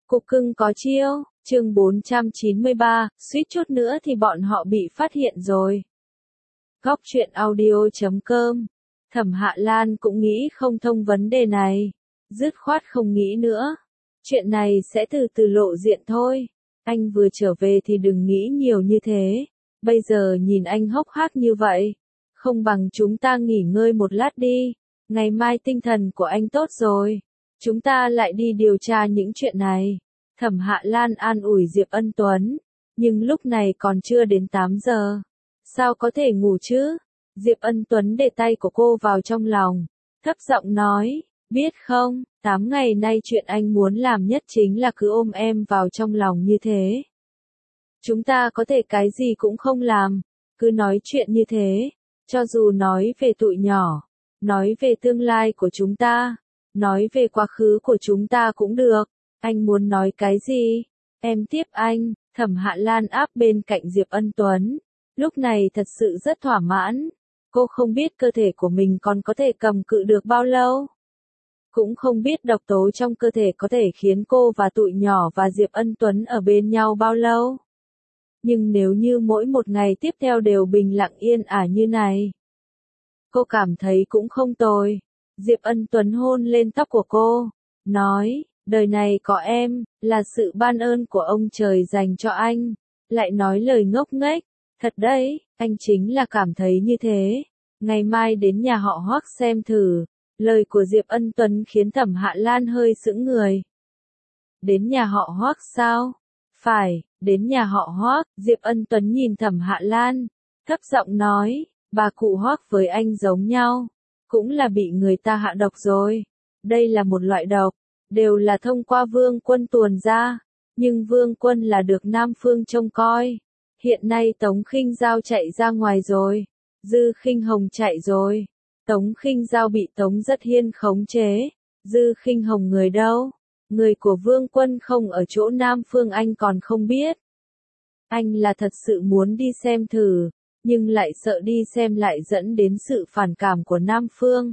Cục cưng có chiêu, chương 493, suýt chút nữa thì bọn họ bị phát hiện rồi. Góc truyện audio.com. Thẩm Hạ Lan cũng nghĩ không thông vấn đề này. Dứt khoát không nghĩ nữa. Chuyện này sẽ từ từ lộ diện thôi. Anh vừa trở về thì đừng nghĩ nhiều như thế. Bây giờ nhìn anh hốc hác như vậy. Không bằng chúng ta nghỉ ngơi một lát đi. Ngày mai tinh thần của anh tốt rồi. Chúng ta lại đi điều tra những chuyện này. Thẩm Hạ Lan an ủi Diệp Ân Tuấn. Nhưng lúc này còn chưa đến 8 giờ. Sao có thể ngủ chứ? Diệp Ân Tuấn để tay của cô vào trong lòng. Thấp giọng nói, biết không, 8 ngày nay chuyện anh muốn làm nhất chính là cứ ôm em vào trong lòng như thế. Chúng ta có thể cái gì cũng không làm. Cứ nói chuyện như thế. Cho dù nói về tụi nhỏ. Nói về tương lai của chúng ta. Nói về quá khứ của chúng ta cũng được. Anh muốn nói cái gì? Em tiếp anh. Thẩm Hạ Lan áp bên cạnh Diệp Ân Tuấn. Lúc này thật sự rất thỏa mãn. Cô không biết cơ thể của mình còn có thể cầm cự được bao lâu. Cũng không biết độc tố trong cơ thể có thể khiến cô và tụi nhỏ và Diệp Ân Tuấn ở bên nhau bao lâu. Nhưng nếu như mỗi một ngày tiếp theo đều bình lặng yên ả như này. Cô cảm thấy cũng không tồi. Diệp Ân Tuấn hôn lên tóc của cô. Nói, đời này có em, là sự ban ơn của ông trời dành cho anh. Lại nói lời ngốc nghếch. Thật đấy, anh chính là cảm thấy như thế. Ngày mai đến nhà họ Hoắc xem thử. Lời của Diệp Ân Tuấn khiến Thẩm Hạ Lan hơi sững người. Đến nhà họ Hoắc sao? Phải, đến nhà họ Hoắc. Diệp Ân Tuấn nhìn Thẩm Hạ Lan. Thấp giọng nói, bà cụ Hoắc với anh giống nhau. Cũng là bị người ta hạ độc rồi. Đây là một loại độc. Đều là thông qua Vương Quân tuồn ra. Nhưng Vương Quân là được Nam Phương trông coi. Hiện nay Tống Khinh Giao chạy ra ngoài rồi. Dư Khinh Hồng chạy rồi. Tống Khinh Giao bị Tống Rất Hiên khống chế. Dư Khinh Hồng người đâu? Người của Vương Quân không ở chỗ Nam Phương anh còn không biết. Anh là thật sự muốn đi xem thử. Nhưng lại sợ đi xem lại dẫn đến sự phản cảm của Nam Phương.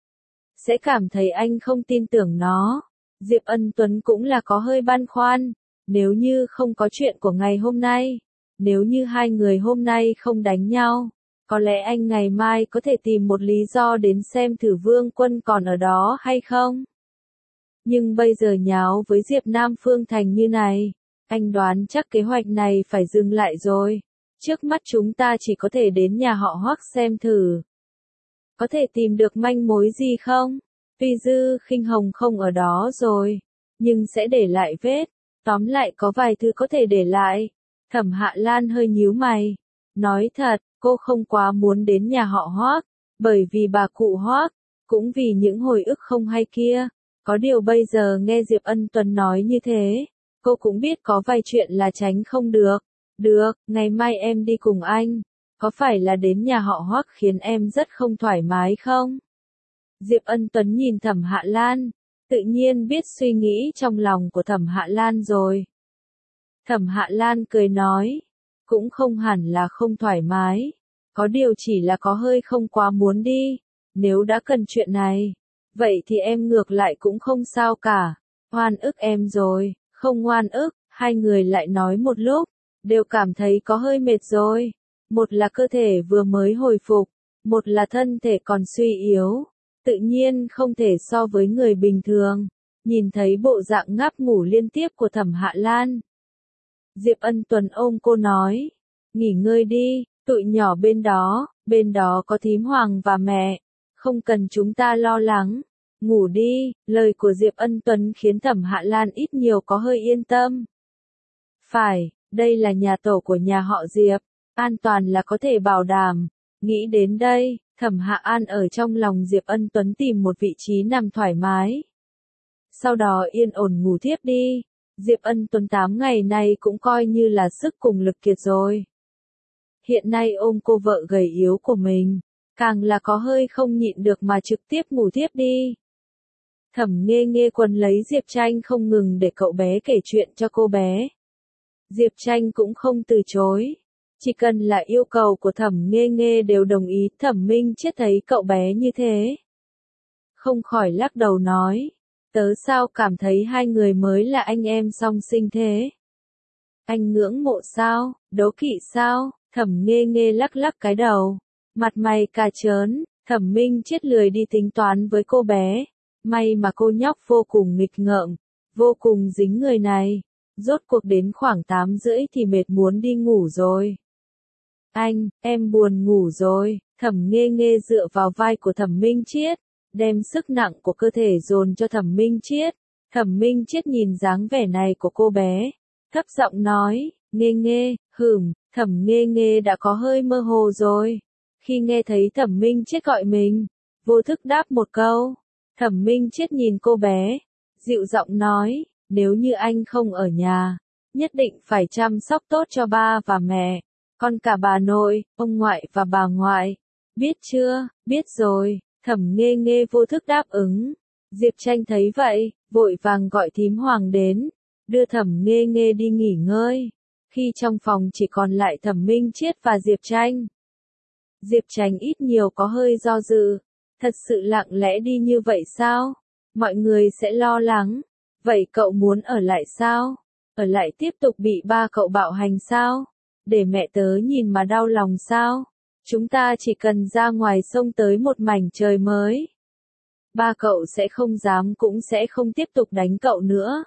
Sẽ cảm thấy anh không tin tưởng nó. Diệp Ân Tuấn cũng là có hơi băn khoăn. Nếu như không có chuyện của ngày hôm nay. Nếu như hai người hôm nay không đánh nhau. Có lẽ anh ngày mai có thể tìm một lý do đến xem thử Vương Quân còn ở đó hay không. Nhưng bây giờ nháo với Diệp Nam Phương thành như này. Anh đoán chắc kế hoạch này phải dừng lại rồi. Trước mắt chúng ta chỉ có thể đến nhà họ Hoắc xem thử. Có thể tìm được manh mối gì không? Tuy Dư Khinh Hồng không ở đó rồi. Nhưng sẽ để lại vết. Tóm lại có vài thứ có thể để lại. Thẩm Hạ Lan hơi nhíu mày. Nói thật, cô không quá muốn đến nhà họ Hoắc. Bởi vì bà cụ Hoắc. Cũng vì những hồi ức không hay kia. Có điều bây giờ nghe Diệp Ân Tuấn nói như thế. Cô cũng biết có vài chuyện là tránh không được. Được, ngày mai em đi cùng anh. Có phải là đến nhà họ Hoắc khiến em rất không thoải mái không? Diệp Ân Tuấn nhìn Thẩm Hạ Lan. Tự nhiên biết suy nghĩ trong lòng của Thẩm Hạ Lan rồi. Thẩm Hạ Lan cười nói. Cũng không hẳn là không thoải mái. Có điều chỉ là có hơi không quá muốn đi. Nếu đã cần chuyện này. Vậy thì em ngược lại cũng không sao cả. Oan ức em rồi. Không oan ức. Hai người lại nói một lúc. Đều cảm thấy có hơi mệt rồi. Một là cơ thể vừa mới hồi phục. Một là thân thể còn suy yếu. Tự nhiên không thể so với người bình thường. Nhìn thấy bộ dạng ngáp ngủ liên tiếp của Thẩm Hạ Lan. Diệp Ân Tuấn ôm cô nói. Nghỉ ngơi đi, tụi nhỏ bên đó có thím Hoàng và mẹ. Không cần chúng ta lo lắng. Ngủ đi, lời của Diệp Ân Tuấn khiến Thẩm Hạ Lan ít nhiều có hơi yên tâm. Phải, đây là nhà tổ của nhà họ Diệp. An toàn là có thể bảo đảm. Nghĩ đến đây, Thẩm Hạ An ở trong lòng Diệp Ân Tuấn tìm một vị trí nằm thoải mái. Sau đó yên ổn ngủ thiếp đi. Diệp Ân Tuấn 8 ngày nay cũng coi như là sức cùng lực kiệt rồi. Hiện nay ôm cô vợ gầy yếu của mình, càng là có hơi không nhịn được mà trực tiếp ngủ thiếp đi. Thẩm Nghê Nghê quấn lấy Diệp Tranh không ngừng để cậu bé kể chuyện cho cô bé. Diệp Tranh cũng không từ chối. Chỉ cần là yêu cầu của Thẩm Nghê Nghê đều đồng ý. Thẩm Minh Chiết thấy cậu bé như thế. Không khỏi lắc đầu nói. Tớ sao cảm thấy hai người mới là anh em song sinh thế? Anh ngưỡng mộ sao, đố kỵ sao? Thẩm Nghê Nghê lắc lắc cái đầu, mặt mày cà chớn. Thẩm Minh Chết lười đi tính toán với cô bé, may mà cô nhóc vô cùng nghịch ngợm, vô cùng dính người này. Rốt cuộc đến khoảng 8:30 thì mệt muốn đi ngủ rồi. Anh, em buồn ngủ rồi. Thẩm Nghê Nghê dựa vào vai của Thẩm Minh Chiết, đem sức nặng của cơ thể dồn cho Thẩm Minh Chiết. Thẩm Minh Chiết nhìn dáng vẻ này của cô bé, thấp giọng nói, Nghê Nghê, Thẩm Nghê Nghê đã có hơi mơ hồ rồi. Khi nghe thấy Thẩm Minh Chiết gọi mình, vô thức đáp một câu. Thẩm Minh Chiết nhìn cô bé, dịu giọng nói, nếu như anh không ở nhà, nhất định phải chăm sóc tốt cho ba và mẹ, còn cả bà nội, ông ngoại và bà ngoại. Biết chưa? Biết rồi. Thẩm Nghê Nghê vô thức đáp ứng. Diệp Tranh thấy vậy, vội vàng gọi thím Hoàng đến, đưa Thẩm Nghê Nghê đi nghỉ ngơi. Khi trong phòng chỉ còn lại Thẩm Minh Chiết và Diệp Tranh, Diệp Tranh ít nhiều có hơi do dự. Thật sự lặng lẽ đi như vậy sao? Mọi người sẽ lo lắng. Vậy cậu muốn ở lại sao? Ở lại tiếp tục bị ba cậu bạo hành sao? Để mẹ tớ nhìn mà đau lòng sao? Chúng ta chỉ cần ra ngoài sông tới một mảnh trời mới. Ba cậu sẽ không dám cũng sẽ không tiếp tục đánh cậu nữa.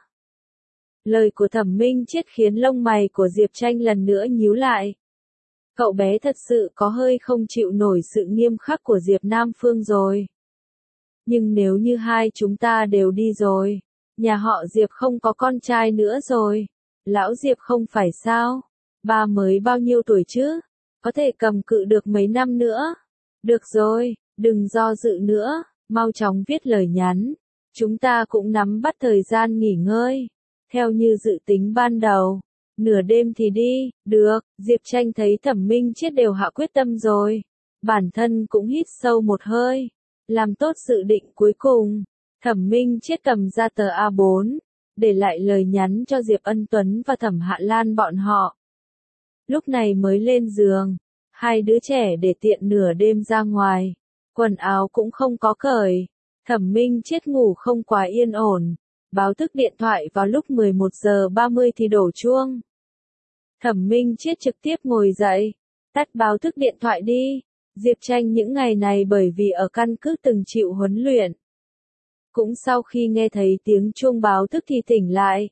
Lời của Thẩm Minh Chiết khiến lông mày của Diệp Tranh lần nữa nhíu lại. Cậu bé thật sự có hơi không chịu nổi sự nghiêm khắc của Diệp Nam Phương rồi. Nhưng nếu như hai chúng ta đều đi rồi, nhà họ Diệp không có con trai nữa rồi. Lão Diệp không phải sao? Ba mới bao nhiêu tuổi chứ? Có thể cầm cự được mấy năm nữa. Được rồi, đừng do dự nữa, mau chóng viết lời nhắn. Chúng ta cũng nắm bắt thời gian nghỉ ngơi. Theo như dự tính ban đầu, nửa đêm thì đi. Được. Diệp Tranh thấy Thẩm Minh Chiết đều hạ quyết tâm rồi, bản thân cũng hít sâu một hơi, làm tốt dự định cuối cùng. Thẩm Minh Chiết cầm ra tờ A4, để lại lời nhắn cho Diệp Ân Tuấn và Thẩm Hạ Lan bọn họ. Lúc này mới lên giường, hai đứa trẻ để tiện nửa đêm ra ngoài, quần áo cũng không có cởi. Thẩm Minh Chiết ngủ không quá yên ổn, báo thức điện thoại vào lúc 11:30 thì đổ chuông. Thẩm Minh Chiết trực tiếp ngồi dậy, tắt báo thức điện thoại đi. Diệp Tranh những ngày này bởi vì ở căn cứ từng chịu huấn luyện, cũng sau khi nghe thấy tiếng chuông báo thức thì tỉnh lại.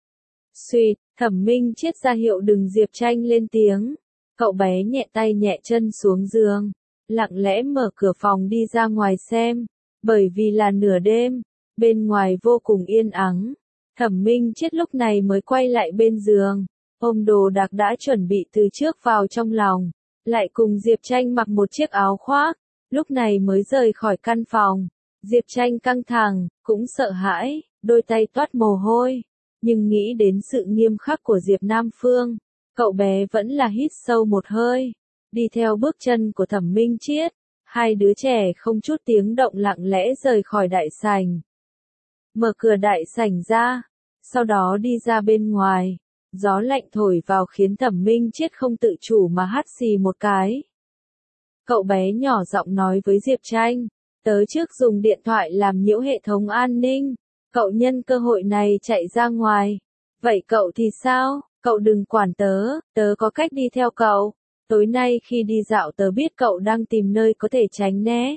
Suýt, Thẩm Minh Chiết ra hiệu đừng Diệp Tranh lên tiếng. Cậu bé nhẹ tay nhẹ chân xuống giường, lặng lẽ mở cửa phòng đi ra ngoài xem, bởi vì là nửa đêm, bên ngoài vô cùng yên ắng. Thẩm Minh Chiết lúc này mới quay lại bên giường, ôm đồ đạc đã chuẩn bị từ trước vào trong lòng, lại cùng Diệp Tranh mặc một chiếc áo khoác, lúc này mới rời khỏi căn phòng. Diệp Tranh căng thẳng, cũng sợ hãi, đôi tay toát mồ hôi, nhưng nghĩ đến sự nghiêm khắc của Diệp Nam Phương, cậu bé vẫn là hít sâu một hơi, đi theo bước chân của Thẩm Minh Chiết. Hai đứa trẻ không chút tiếng động lặng lẽ rời khỏi đại sảnh, mở cửa đại sảnh ra, sau đó đi ra bên ngoài. Gió lạnh thổi vào khiến Thẩm Minh Chiết không tự chủ mà hắt xì một cái. Cậu bé nhỏ giọng nói với Diệp Tranh, tớ trước dùng điện thoại làm nhiễu hệ thống an ninh, cậu nhân cơ hội này chạy ra ngoài. Vậy cậu thì sao? Cậu đừng quản tớ, tớ có cách đi theo cậu. Tối nay khi đi dạo tớ biết cậu đang tìm nơi có thể tránh né.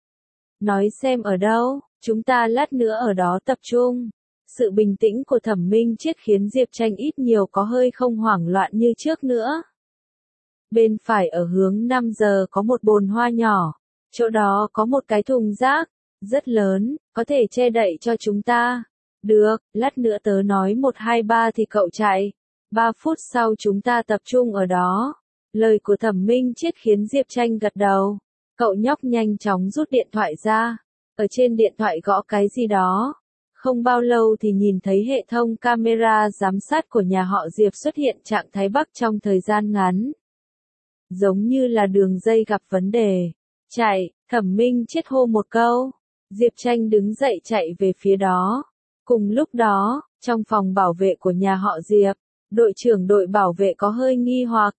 Nói xem ở đâu, chúng ta lát nữa ở đó tập trung. Sự bình tĩnh của Thẩm Minh Chiết khiến Diệp Tranh ít nhiều có hơi không hoảng loạn như trước nữa. Bên phải ở hướng 5 giờ có một bồn hoa nhỏ, chỗ đó có một cái thùng rác, rất lớn, có thể che đậy cho chúng ta. Được, lát nữa tớ nói 1 2 3 thì cậu chạy, 3 phút sau chúng ta tập trung ở đó. Lời của Thẩm Minh Chiết khiến Diệp Tranh gật đầu. Cậu nhóc nhanh chóng rút điện thoại ra, ở trên điện thoại gõ cái gì đó. Không bao lâu thì nhìn thấy hệ thống camera giám sát của nhà họ Diệp xuất hiện trạng thái Bắc trong thời gian ngắn. Giống như là đường dây gặp vấn đề. Chạy, Thẩm Minh Chiết hô một câu. Diệp Tranh đứng dậy chạy về phía đó. Cùng lúc đó, trong phòng bảo vệ của nhà họ Diệp, đội trưởng đội bảo vệ có hơi nghi hoặc.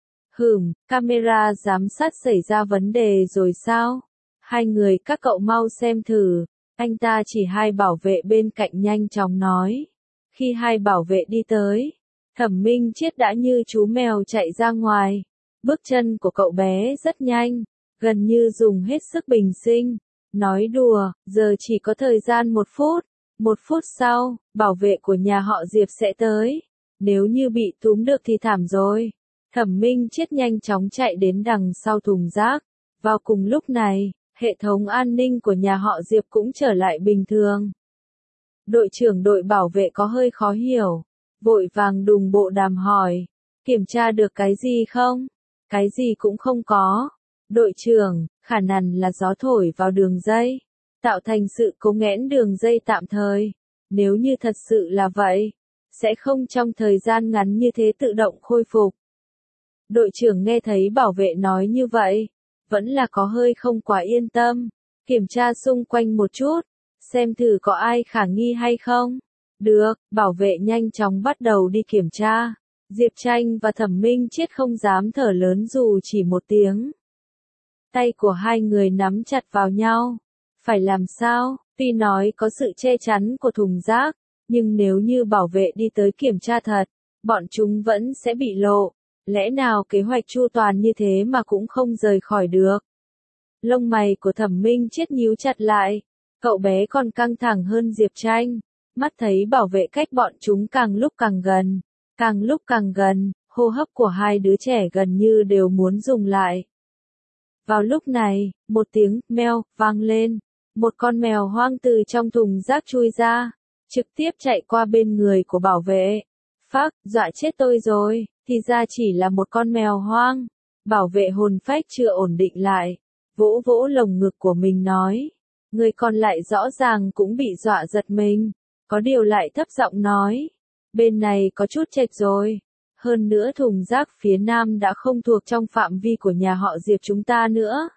Camera giám sát xảy ra vấn đề rồi sao? Hai người các cậu mau xem thử. Anh ta chỉ hai bảo vệ bên cạnh nhanh chóng nói. Khi hai bảo vệ đi tới, Thẩm Minh Chiết đã như chú mèo chạy ra ngoài. Bước chân của cậu bé rất nhanh, gần như dùng hết sức bình sinh. Nói đùa, giờ chỉ có thời gian 1 phút. 1 phút sau, bảo vệ của nhà họ Diệp sẽ tới. Nếu như bị túm được thì thảm rồi. Thẩm Minh Chiết nhanh chóng chạy đến đằng sau thùng rác. Vào cùng lúc này, hệ thống an ninh của nhà họ Diệp cũng trở lại bình thường. Đội trưởng đội bảo vệ có hơi khó hiểu, vội vàng đùng bộ đàm hỏi, kiểm tra được cái gì không? Cái gì cũng không có. Đội trưởng, khả năng là gió thổi vào đường dây, tạo thành sự cố nghẽn đường dây tạm thời. Nếu như thật sự là vậy, sẽ không trong thời gian ngắn như thế tự động khôi phục. Đội trưởng nghe thấy bảo vệ nói như vậy, vẫn là có hơi không quá yên tâm, kiểm tra xung quanh một chút, xem thử có ai khả nghi hay không. Được, bảo vệ nhanh chóng bắt đầu đi kiểm tra. Diệp Tranh và Thẩm Minh Chiết không dám thở lớn dù chỉ một tiếng. Tay của hai người nắm chặt vào nhau. Phải làm sao? Tuy nói có sự che chắn của thùng rác, nhưng nếu như bảo vệ đi tới kiểm tra thật, bọn chúng vẫn sẽ bị lộ. Lẽ nào kế hoạch chu toàn như thế mà cũng không rời khỏi được? Lông mày của Thẩm Minh Chiết nhíu chặt lại. Cậu bé còn căng thẳng hơn Diệp Tranh. Mắt thấy bảo vệ cách bọn chúng càng lúc càng gần. Càng lúc càng gần, hô hấp của hai đứa trẻ gần như đều muốn dừng lại. Vào lúc này, một tiếng meo vang lên. Một con mèo hoang từ trong thùng rác chui ra, trực tiếp chạy qua bên người của bảo vệ. Phác, dọa chết tôi rồi, thì ra chỉ là một con mèo hoang. Bảo vệ hồn phách chưa ổn định lại, vỗ vỗ lồng ngực của mình nói. Người còn lại rõ ràng cũng bị dọa giật mình, có điều lại thấp giọng nói. Bên này có chút chệch rồi. Hơn nữa thùng rác phía nam đã không thuộc trong phạm vi của nhà họ Diệp chúng ta nữa.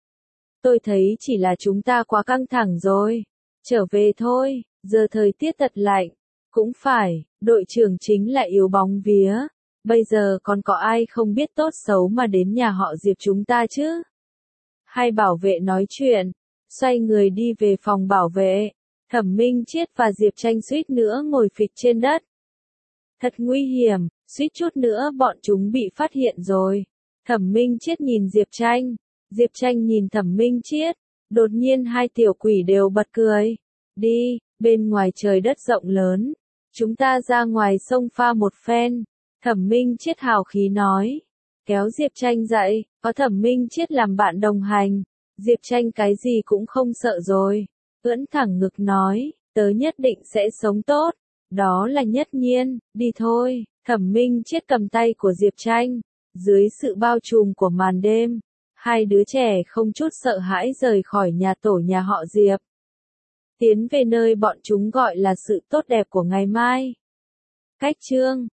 Tôi thấy chỉ là chúng ta quá căng thẳng rồi. Trở về thôi, giờ thời tiết thật lạnh. Cũng phải, đội trưởng chính là yếu bóng vía. Bây giờ còn có ai không biết tốt xấu mà đến nhà họ Diệp chúng ta chứ? Hai bảo vệ nói chuyện, xoay người đi về phòng bảo vệ. Thẩm Minh Chiết và Diệp Tranh suýt nữa ngồi phịch trên đất. Thật nguy hiểm, suýt chút nữa bọn chúng bị phát hiện rồi. Thẩm Minh Chiết nhìn Diệp Tranh. Diệp Tranh nhìn Thẩm Minh Chiết. Đột nhiên hai tiểu quỷ đều bật cười. Đi, bên ngoài trời đất rộng lớn. Chúng ta ra ngoài sông pha một phen. Thẩm Minh Chiết hào khí nói. Kéo Diệp Tranh dậy, có Thẩm Minh Chiết làm bạn đồng hành. Diệp Tranh cái gì cũng không sợ rồi. Ưỡn thẳng ngực nói, tớ nhất định sẽ sống tốt. Đó là nhất nhiên, đi thôi. Thẩm Minh Chiết cầm tay của Diệp Tranh. Dưới sự bao trùm của màn đêm, hai đứa trẻ không chút sợ hãi rời khỏi nhà tổ nhà họ Diệp. Tiến về nơi bọn chúng gọi là sự tốt đẹp của ngày mai. Cách chương